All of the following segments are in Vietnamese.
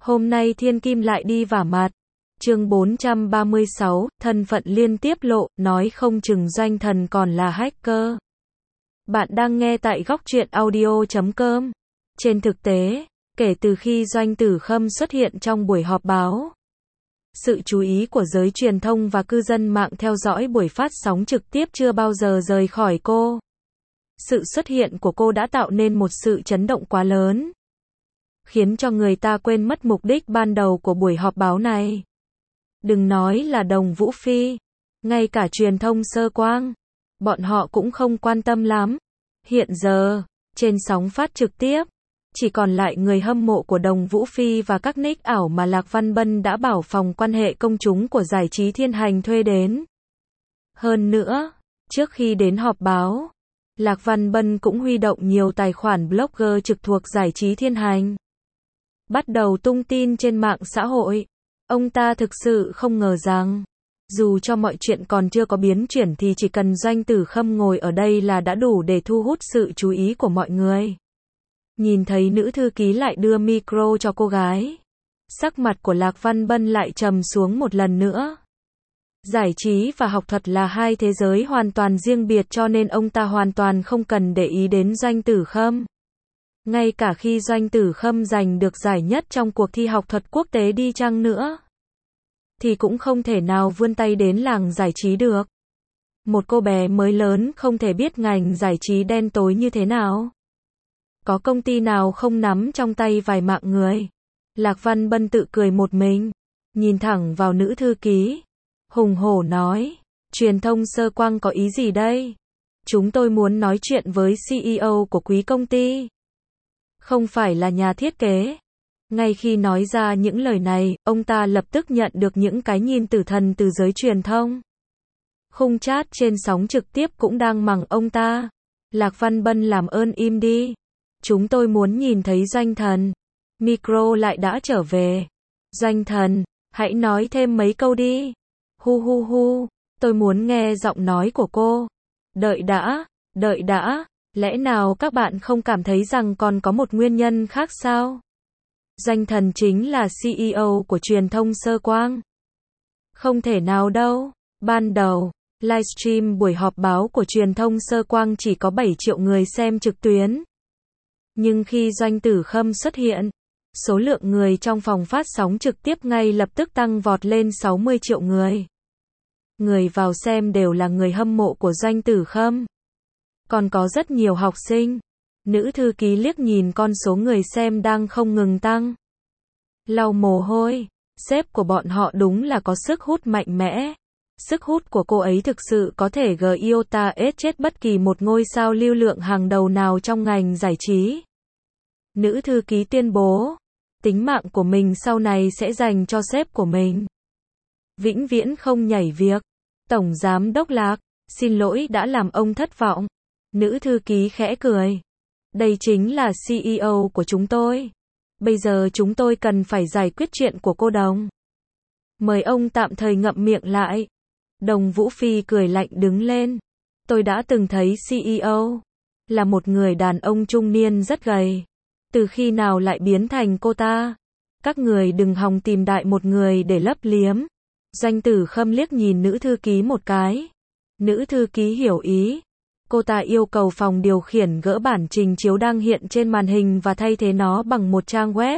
Hôm nay Thiên Kim lại đi vả mặt. Chương 436, thân phận liên tiếp lộ, nói không chừng Doanh Thần còn là hacker. Bạn đang nghe tại góc truyện audio.com. Trên thực tế, kể từ khi Doanh Tử Khâm xuất hiện trong buổi họp báo, sự chú ý của giới truyền thông và cư dân mạng theo dõi buổi phát sóng trực tiếp chưa bao giờ rời khỏi cô. Sự xuất hiện của cô đã tạo nên một sự chấn động quá lớn, khiến cho người ta quên mất mục đích ban đầu của buổi họp báo này. Đừng nói là Đồng Vũ Phi, ngay cả truyền thông Sơ Quang, bọn họ cũng không quan tâm lắm. Hiện giờ, trên sóng phát trực tiếp, chỉ còn lại người hâm mộ của Đồng Vũ Phi và các nick ảo mà Lạc Văn Bân đã bảo phòng quan hệ công chúng của giải trí Thiên Hành thuê đến. Hơn nữa, trước khi đến họp báo, Lạc Văn Bân cũng huy động nhiều tài khoản blogger trực thuộc giải trí Thiên Hành, bắt đầu tung tin trên mạng xã hội. Ông ta thực sự không ngờ rằng, dù cho mọi chuyện còn chưa có biến chuyển thì chỉ cần Doanh Tử Khâm ngồi ở đây là đã đủ để thu hút sự chú ý của mọi người. Nhìn thấy nữ thư ký lại đưa micro cho cô gái, sắc mặt của Lạc Văn Bân lại trầm xuống một lần nữa. Giải trí và học thuật là hai thế giới hoàn toàn riêng biệt, cho nên ông ta hoàn toàn không cần để ý đến Doanh Tử Khâm. Ngay cả khi Doanh Tử Khâm giành được giải nhất trong cuộc thi học thuật quốc tế đi chăng nữa, thì cũng không thể nào vươn tay đến làng giải trí được. Một cô bé mới lớn không thể biết ngành giải trí đen tối như thế nào. Có công ty nào không nắm trong tay vài mạng người. Lạc Văn Bân tự cười một mình, nhìn thẳng vào nữ thư ký, hùng hổ nói, truyền thông Sơ Quang có ý gì đây? Chúng tôi muốn nói chuyện với CEO của quý công ty, không phải là nhà thiết kế. Ngay khi nói ra những lời này, ông ta lập tức nhận được những cái nhìn tử thần từ giới truyền thông. Khung chat trên sóng trực tiếp cũng đang mắng ông ta. Lạc Văn Bân làm ơn im đi. Chúng tôi muốn nhìn thấy Doanh Thần. Micro lại đã trở về. Doanh Thần, hãy nói thêm mấy câu đi. Hu hu hu, tôi muốn nghe giọng nói của cô. Đợi đã, lẽ nào các bạn không cảm thấy rằng còn có một nguyên nhân khác sao? Doanh Thần chính là CEO của truyền thông Sơ Quang. Không thể nào đâu. Ban đầu, livestream buổi họp báo của truyền thông Sơ Quang chỉ có 7 triệu người xem trực tuyến. Nhưng khi Doanh Tử Khâm xuất hiện, số lượng người trong phòng phát sóng trực tiếp ngay lập tức tăng vọt lên 60 triệu người. Người vào xem đều là người hâm mộ của Doanh Tử Khâm. Còn có rất nhiều học sinh. Nữ thư ký liếc nhìn con số người xem đang không ngừng tăng, lau mồ hôi. Sếp của bọn họ đúng là có sức hút mạnh mẽ. Sức hút của cô ấy thực sự có thể iota chết bất kỳ một ngôi sao lưu lượng hàng đầu nào trong ngành giải trí. Nữ thư ký tuyên bố, tính mạng của mình sau này sẽ dành cho sếp của mình. Vĩnh viễn không nhảy việc. Tổng giám đốc Lạc, xin lỗi đã làm ông thất vọng. Nữ thư ký khẽ cười. Đây chính là CEO của chúng tôi. Bây giờ chúng tôi cần phải giải quyết chuyện của cô Đồng. Mời ông tạm thời ngậm miệng lại. Đồng Vũ Phi cười lạnh đứng lên. Tôi đã từng thấy CEO, là một người đàn ông trung niên rất gầy. Từ khi nào lại biến thành cô ta? Các người đừng hòng tìm đại một người để lấp liếm. Doanh Tử Khâm liếc nhìn nữ thư ký một cái. Nữ thư ký hiểu ý. Cô ta yêu cầu phòng điều khiển gỡ bản trình chiếu đang hiện trên màn hình và thay thế nó bằng một trang web.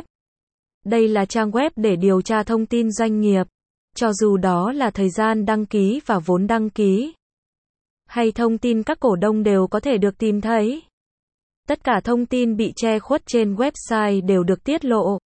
Đây là trang web để điều tra thông tin doanh nghiệp, cho dù đó là thời gian đăng ký và vốn đăng ký, hay thông tin các cổ đông đều có thể được tìm thấy. Tất cả thông tin bị che khuất trên website đều được tiết lộ.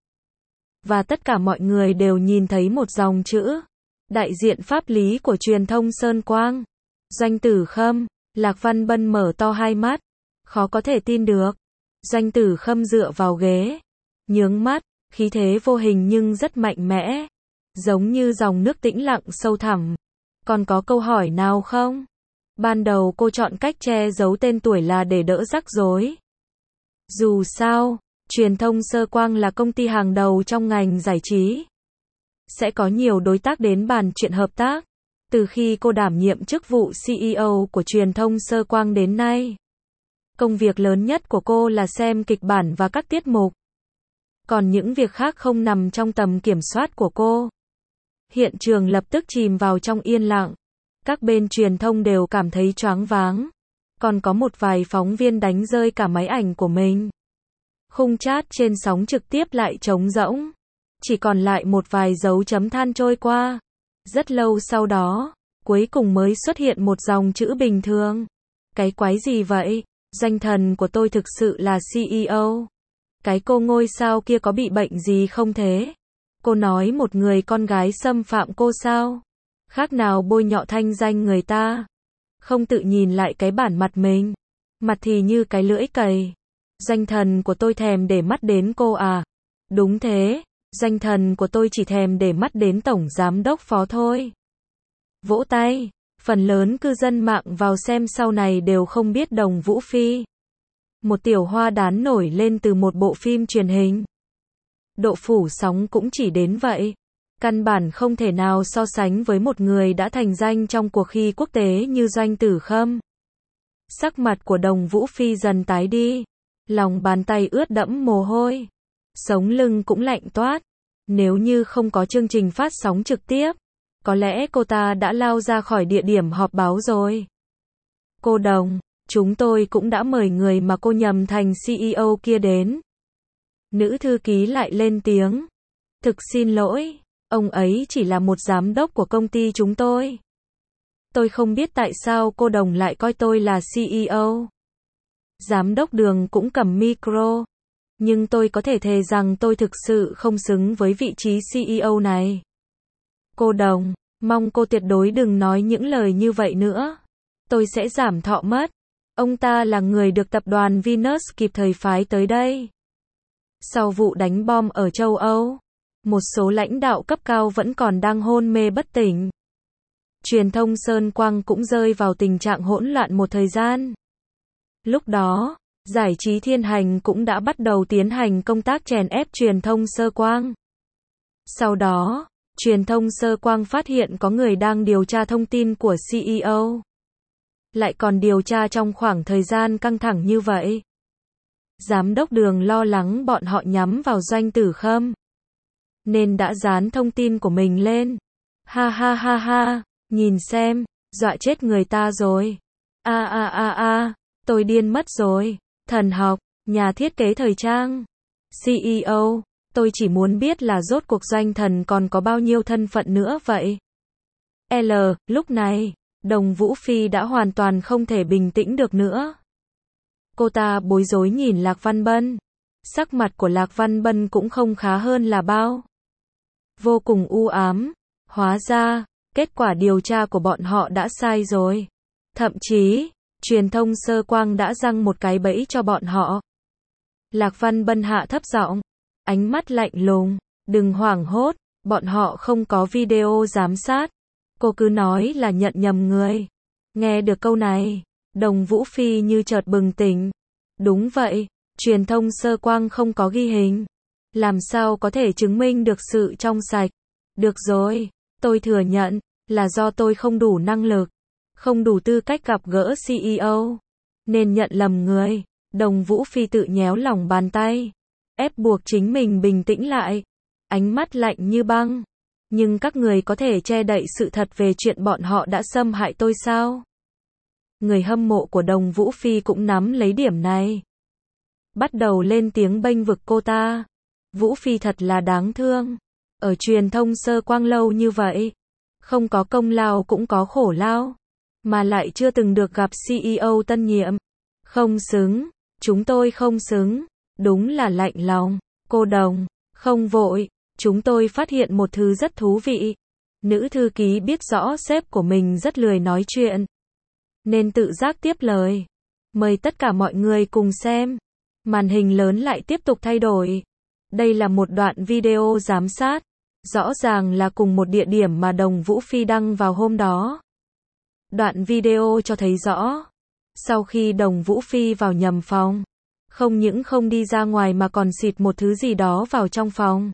Và tất cả mọi người đều nhìn thấy một dòng chữ. Đại diện pháp lý của truyền thông Sơn Quang. Doanh Tử Khâm. Lạc Văn Bân mở to hai mắt. Khó có thể tin được. Doanh Tử Khâm dựa vào ghế, nhướng mắt, khí thế vô hình nhưng rất mạnh mẽ. Giống như dòng nước tĩnh lặng sâu thẳm. Còn có câu hỏi nào không? Ban đầu cô chọn cách che giấu tên tuổi là để đỡ rắc rối. Dù sao, truyền thông Sơ Quang là công ty hàng đầu trong ngành giải trí. Sẽ có nhiều đối tác đến bàn chuyện hợp tác. Từ khi cô đảm nhiệm chức vụ CEO của truyền thông Sơ Quang đến nay, công việc lớn nhất của cô là xem kịch bản và các tiết mục. còn những việc khác không nằm trong tầm kiểm soát của cô. Hiện trường lập tức chìm vào trong yên lặng. Các bên truyền thông đều cảm thấy choáng váng. Còn có một vài phóng viên đánh rơi cả máy ảnh của mình. Khung chat trên sóng trực tiếp lại trống rỗng. Chỉ còn lại một vài dấu chấm than trôi qua. Rất lâu sau đó, cuối cùng mới xuất hiện một dòng chữ bình thường. Cái quái gì vậy? Danh thần của tôi thực sự là CEO. Cái cô ngôi sao kia có bị bệnh gì không thế? Cô nói một người con gái xâm phạm cô sao? Khác nào bôi nhọ thanh danh người ta. Không tự nhìn lại cái bản mặt mình. Mặt thì như cái lưỡi cày. Danh thần của tôi thèm để mắt đến cô à? Đúng thế, danh thần của tôi chỉ thèm để mắt đến tổng giám đốc phó thôi. Vỗ tay, phần lớn cư dân mạng vào xem sau này đều không biết Đồng Vũ Phi. Một tiểu hoa đán nổi lên từ một bộ phim truyền hình. Độ phủ sóng cũng chỉ đến vậy. Căn bản không thể nào so sánh với một người đã thành danh trong cuộc thi quốc tế như Doanh Tử Khâm. Sắc mặt của Đồng Vũ Phi dần tái đi. Lòng bàn tay ướt đẫm mồ hôi. Sống lưng cũng lạnh toát. Nếu như không có chương trình phát sóng trực tiếp, có lẽ cô ta đã lao ra khỏi địa điểm họp báo rồi. Cô Đồng, chúng tôi cũng đã mời người mà cô nhầm thành CEO kia đến. Nữ thư ký lại lên tiếng. Thực xin lỗi, ông ấy chỉ là một giám đốc của công ty chúng tôi. Tôi không biết tại sao cô Đồng lại coi tôi là CEO. Giám đốc Đường cũng cầm micro. Nhưng tôi có thể thề rằng tôi thực sự không xứng với vị trí CEO này. Cô Đồng, mong cô tuyệt đối đừng nói những lời như vậy nữa. Tôi sẽ giảm thọ mất. Ông ta là người được tập đoàn Venus kịp thời phái tới đây. Sau vụ đánh bom ở châu Âu, một số lãnh đạo cấp cao vẫn còn đang hôn mê bất tỉnh. Truyền thông Sơn Quang cũng rơi vào tình trạng hỗn loạn một thời gian. Lúc đó, Giải trí Thiên Hành cũng đã bắt đầu tiến hành công tác chèn ép truyền thông Sơ Quang. Sau đó, truyền thông Sơ Quang phát hiện có người đang điều tra thông tin của CEO. Lại còn điều tra trong khoảng thời gian căng thẳng như vậy. Giám đốc Đường lo lắng bọn họ nhắm vào Doanh Tử Khâm, nên đã dán thông tin của mình lên. Ha ha ha ha, nhìn xem, dọa chết người ta rồi. Tôi điên mất rồi. Thần học, nhà thiết kế thời trang, CEO, tôi chỉ muốn biết là rốt cuộc Doanh thần còn có bao nhiêu thân phận nữa vậy. Lúc này, Đồng Vũ Phi đã hoàn toàn không thể bình tĩnh được nữa. Cô ta bối rối nhìn Lạc Văn Bân. Sắc mặt của Lạc Văn Bân cũng không khá hơn là bao. Vô cùng u ám. Hóa ra, kết quả điều tra của bọn họ đã sai rồi. Thậm chí, truyền thông Sơ Quang đã giăng một cái bẫy cho bọn họ. Lạc Văn Bân hạ thấp giọng, ánh mắt lạnh lùng, đừng hoảng hốt, bọn họ không có video giám sát. Cô cứ nói là nhận nhầm người. Nghe được câu này, Đồng Vũ Phi như chợt bừng tỉnh. Đúng vậy, truyền thông Sơ Quang không có ghi hình. Làm sao có thể chứng minh được sự trong sạch? Được rồi, tôi thừa nhận, là do tôi không đủ năng lực, không đủ tư cách gặp gỡ CEO, nên nhận lầm người. Đồng Vũ Phi tự nhéo lòng bàn tay, ép buộc chính mình bình tĩnh lại, ánh mắt lạnh như băng. Nhưng các người có thể che đậy sự thật về chuyện bọn họ đã xâm hại tôi sao? Người hâm mộ của Đồng Vũ Phi cũng nắm lấy điểm này, bắt đầu lên tiếng bênh vực cô ta. Vũ Phi thật là đáng thương. Ở truyền thông Sơ Quang lâu như vậy, không có công lao cũng có khổ lao, mà lại chưa từng được gặp CEO tân nhiệm. Không xứng, chúng tôi không xứng. Đúng là lạnh lòng. Cô Đồng, không vội, chúng tôi phát hiện một thứ rất thú vị. Nữ thư ký biết rõ sếp của mình rất lười nói chuyện, nên tự giác tiếp lời. Mời tất cả mọi người cùng xem. Màn hình lớn lại tiếp tục thay đổi. Đây là một đoạn video giám sát. Rõ ràng là cùng một địa điểm mà Đồng Vũ Phi đăng vào hôm đó. Đoạn video cho thấy rõ, sau khi Đồng Vũ Phi vào nhầm phòng, không những không đi ra ngoài mà còn xịt một thứ gì đó vào trong phòng.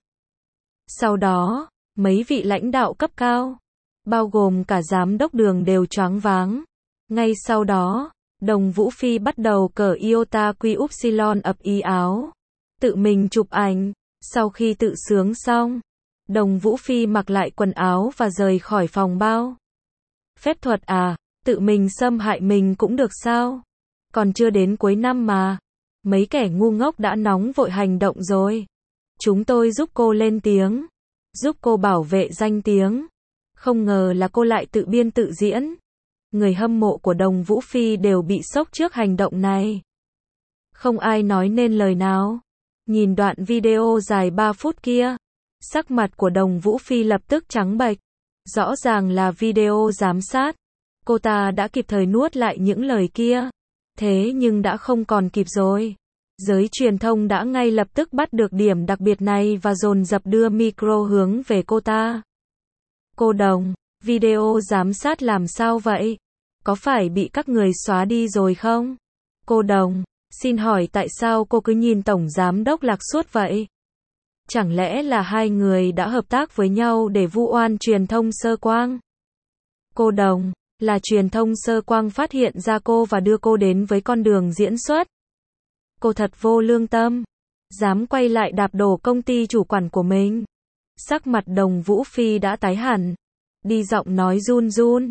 Sau đó, mấy vị lãnh đạo cấp cao, bao gồm cả giám đốc Đường đều choáng váng. Ngay sau đó, Đồng Vũ Phi bắt đầu cởi iota quy upsilon ập ý áo, tự mình chụp ảnh. Sau khi tự sướng xong, Đồng Vũ Phi mặc lại quần áo và rời khỏi phòng bao. Phép thuật à, tự mình xâm hại mình cũng được sao? Còn chưa đến cuối năm mà. Mấy kẻ ngu ngốc đã nóng vội hành động rồi. Chúng tôi giúp cô lên tiếng. Giúp cô bảo vệ danh tiếng. Không ngờ là cô lại tự biên tự diễn. Người hâm mộ của Đồng Vũ Phi đều bị sốc trước hành động này. Không ai nói nên lời nào. Nhìn đoạn video dài 3 phút kia, sắc mặt của Đồng Vũ Phi lập tức trắng bệch. Rõ ràng là video giám sát. Cô ta đã kịp thời nuốt lại những lời kia. Thế nhưng đã không còn kịp rồi. Giới truyền thông đã ngay lập tức bắt được điểm đặc biệt này và dồn dập đưa micro hướng về cô ta. Cô Đồng, video giám sát làm sao vậy? Có phải bị các người xóa đi rồi không? Cô Đồng, xin hỏi tại sao cô cứ nhìn Tổng Giám đốc Lạc suốt vậy? Chẳng lẽ là hai người đã hợp tác với nhau để vu oan truyền thông Sơ Quang? Cô Đồng, là truyền thông Sơ Quang phát hiện ra cô và đưa cô đến với con đường diễn xuất. Cô thật vô lương tâm. Dám quay lại đạp đổ công ty chủ quản của mình. Sắc mặt Đồng Vũ Phi đã tái hẳn. Đi giọng nói run run.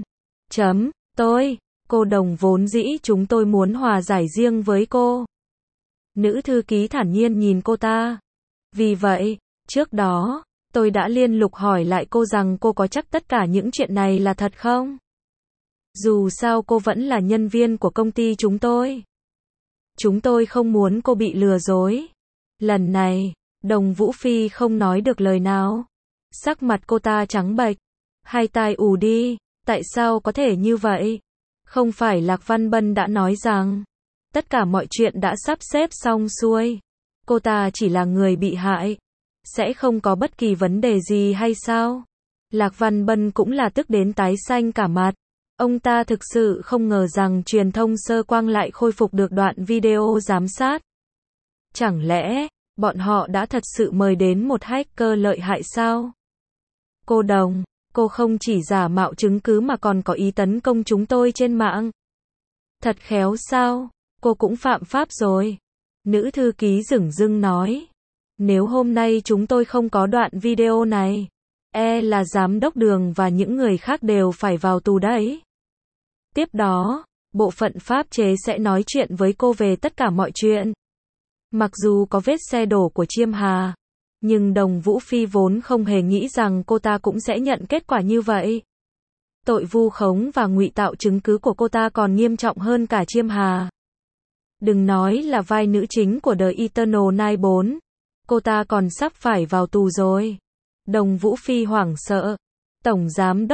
Cô Đồng vốn dĩ chúng tôi muốn hòa giải riêng với cô. Nữ thư ký thản nhiên nhìn cô ta. Vì vậy, trước đó, tôi đã liên tục hỏi lại cô rằng cô có chắc tất cả những chuyện này là thật không? Dù sao cô vẫn là nhân viên của công ty chúng tôi. Chúng tôi không muốn cô bị lừa dối. Lần này, Đồng Vũ Phi không nói được lời nào. Sắc mặt cô ta trắng bệch. Hai tai ù đi. Tại sao có thể như vậy? Không phải Lạc Văn Bân đã nói rằng tất cả mọi chuyện đã sắp xếp xong xuôi. Cô ta chỉ là người bị hại. Sẽ không có bất kỳ vấn đề gì hay sao? Lạc Văn Bân cũng là tức đến tái xanh cả mặt. Ông ta thực sự không ngờ rằng truyền thông Sơ Quang lại khôi phục được đoạn video giám sát. Chẳng lẽ, bọn họ đã thật sự mời đến một hacker lợi hại sao? Cô Đồng, cô không chỉ giả mạo chứng cứ mà còn có ý tấn công chúng tôi trên mạng. Thật khéo sao? Cô cũng phạm pháp rồi. Nữ thư ký dửng dưng nói. Nếu hôm nay chúng tôi không có đoạn video này, là giám đốc Đường và những người khác đều phải vào tù đấy. Tiếp đó, bộ phận pháp chế sẽ nói chuyện với cô về tất cả mọi chuyện. Mặc dù có vết xe đổ của Chiêm Hà, nhưng Đồng Vũ Phi vốn không hề nghĩ rằng cô ta cũng sẽ nhận kết quả như vậy. Tội vu khống và ngụy tạo chứng cứ của cô ta còn nghiêm trọng hơn cả Chiêm Hà. Đừng nói là vai nữ chính của The Eternal Night 4, cô ta còn sắp phải vào tù rồi. Đồng Vũ Phi hoảng sợ. Tổng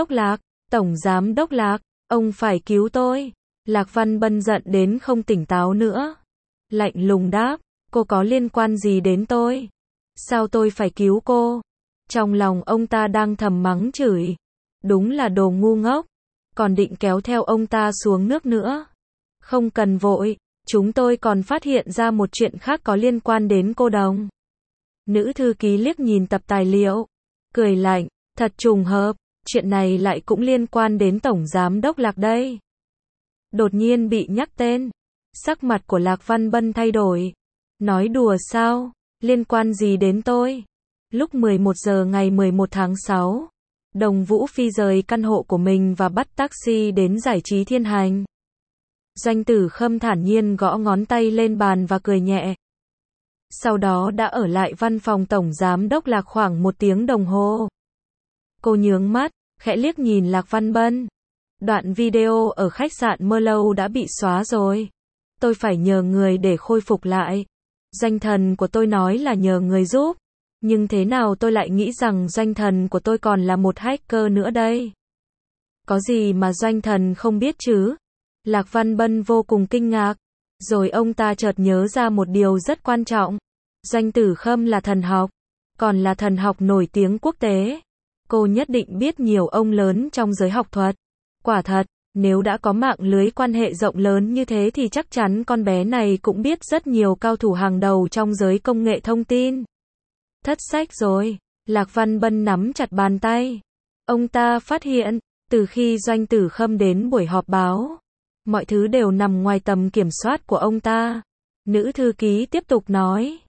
Giám đốc Lạc, ông phải cứu tôi. Lạc Văn Bân giận đến không tỉnh táo nữa. Lạnh lùng đáp, cô có liên quan gì đến tôi? Sao tôi phải cứu cô? Trong lòng ông ta đang thầm mắng chửi. Đúng là đồ ngu ngốc. Còn định kéo theo ông ta xuống nước nữa. Không cần vội, chúng tôi còn phát hiện ra một chuyện khác có liên quan đến cô Đồng. Nữ thư ký liếc nhìn tập tài liệu. Cười lạnh, thật trùng hợp, chuyện này lại cũng liên quan đến Tổng Giám đốc Lạc đây. Đột nhiên bị nhắc tên. Sắc mặt của Lạc Văn Bân thay đổi. Nói đùa sao? Liên quan gì đến tôi? Lúc 11 giờ ngày 11 tháng 6, Đồng Vũ Phi rời căn hộ của mình và bắt taxi đến giải trí Thiên Hành. Doanh Tử Khâm thản nhiên gõ ngón tay lên bàn và cười nhẹ. Sau đó đã ở lại văn phòng Tổng Giám đốc Lạc khoảng 1 tiếng đồng hồ. Cô nhướng mắt, khẽ liếc nhìn Lạc Văn Bân. Đoạn video ở khách sạn Mơ Lâu đã bị xóa rồi. Tôi phải nhờ người để khôi phục lại. Doanh thần của tôi nói là nhờ người giúp. Nhưng thế nào tôi lại nghĩ rằng doanh thần của tôi còn là một hacker nữa đây? Có gì mà doanh thần không biết chứ? Lạc Văn Bân vô cùng kinh ngạc. Rồi ông ta chợt nhớ ra một điều rất quan trọng. Doanh Tử Khâm là thần học. Còn là thần học nổi tiếng quốc tế. Cô nhất định biết nhiều ông lớn trong giới học thuật. Quả thật, nếu đã có mạng lưới quan hệ rộng lớn như thế thì chắc chắn con bé này cũng biết rất nhiều cao thủ hàng đầu trong giới công nghệ thông tin. Thất sách rồi. Lạc Văn Bân nắm chặt bàn tay. Ông ta phát hiện, từ khi Doanh Tử Khâm đến buổi họp báo, mọi thứ đều nằm ngoài tầm kiểm soát của ông ta. Nữ thư ký tiếp tục nói.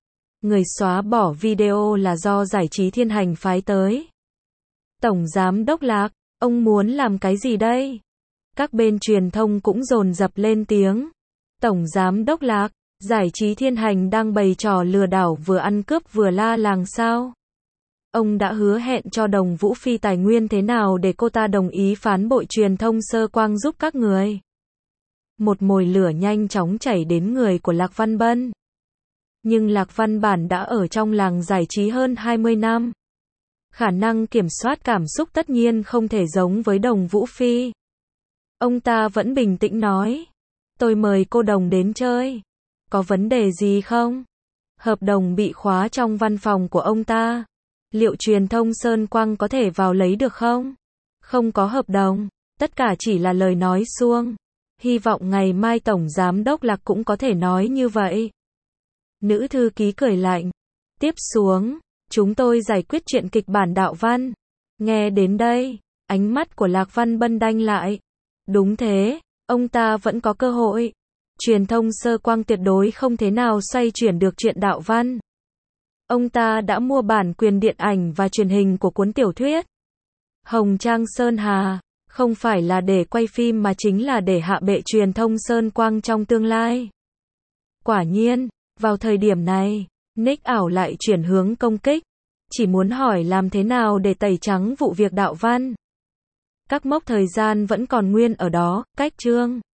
Người xóa bỏ video là do Giải trí Thiên Hành phái tới. Tổng Giám đốc Lạc, ông muốn làm cái gì đây? Các bên truyền thông cũng dồn dập lên tiếng. Tổng Giám đốc Lạc, Giải trí Thiên Hành đang bày trò lừa đảo vừa ăn cướp vừa la làng sao? Ông đã hứa hẹn cho Đồng Vũ Phi tài nguyên thế nào để cô ta đồng ý phán bội truyền thông Sơ Quang giúp các người? Một mồi lửa nhanh chóng chảy đến người của Lạc Văn Bân. Nhưng Lạc Văn Bản đã ở trong làng giải trí hơn 20 năm. Khả năng kiểm soát cảm xúc tất nhiên không thể giống với Đồng Vũ Phi. Ông ta vẫn bình tĩnh nói. Tôi mời cô Đồng đến chơi. Có vấn đề gì không? Hợp đồng bị khóa trong văn phòng của ông ta. Liệu truyền thông Sơn Quang có thể vào lấy được không? Không có hợp đồng. Tất cả chỉ là lời nói suông. Hy vọng ngày mai Tổng Giám đốc Lạc cũng có thể nói như vậy. Nữ thư ký cười lạnh. Tiếp xuống, chúng tôi giải quyết chuyện kịch bản đạo văn. Nghe đến đây, ánh mắt của Lạc Văn Bân đanh lại. Đúng thế, ông ta vẫn có cơ hội. Truyền thông Sơ Quang tuyệt đối không thể nào xoay chuyển được chuyện đạo văn. Ông ta đã mua bản quyền điện ảnh và truyền hình của cuốn tiểu thuyết Hồng Trang Sơn Hà, không phải là để quay phim mà chính là để hạ bệ truyền thông Sơn Quang trong tương lai. Quả nhiên, vào thời điểm này, Nick ảo lại chuyển hướng công kích, chỉ muốn hỏi làm thế nào để tẩy trắng vụ việc đạo văn. Các mốc thời gian vẫn còn nguyên ở đó, cách chương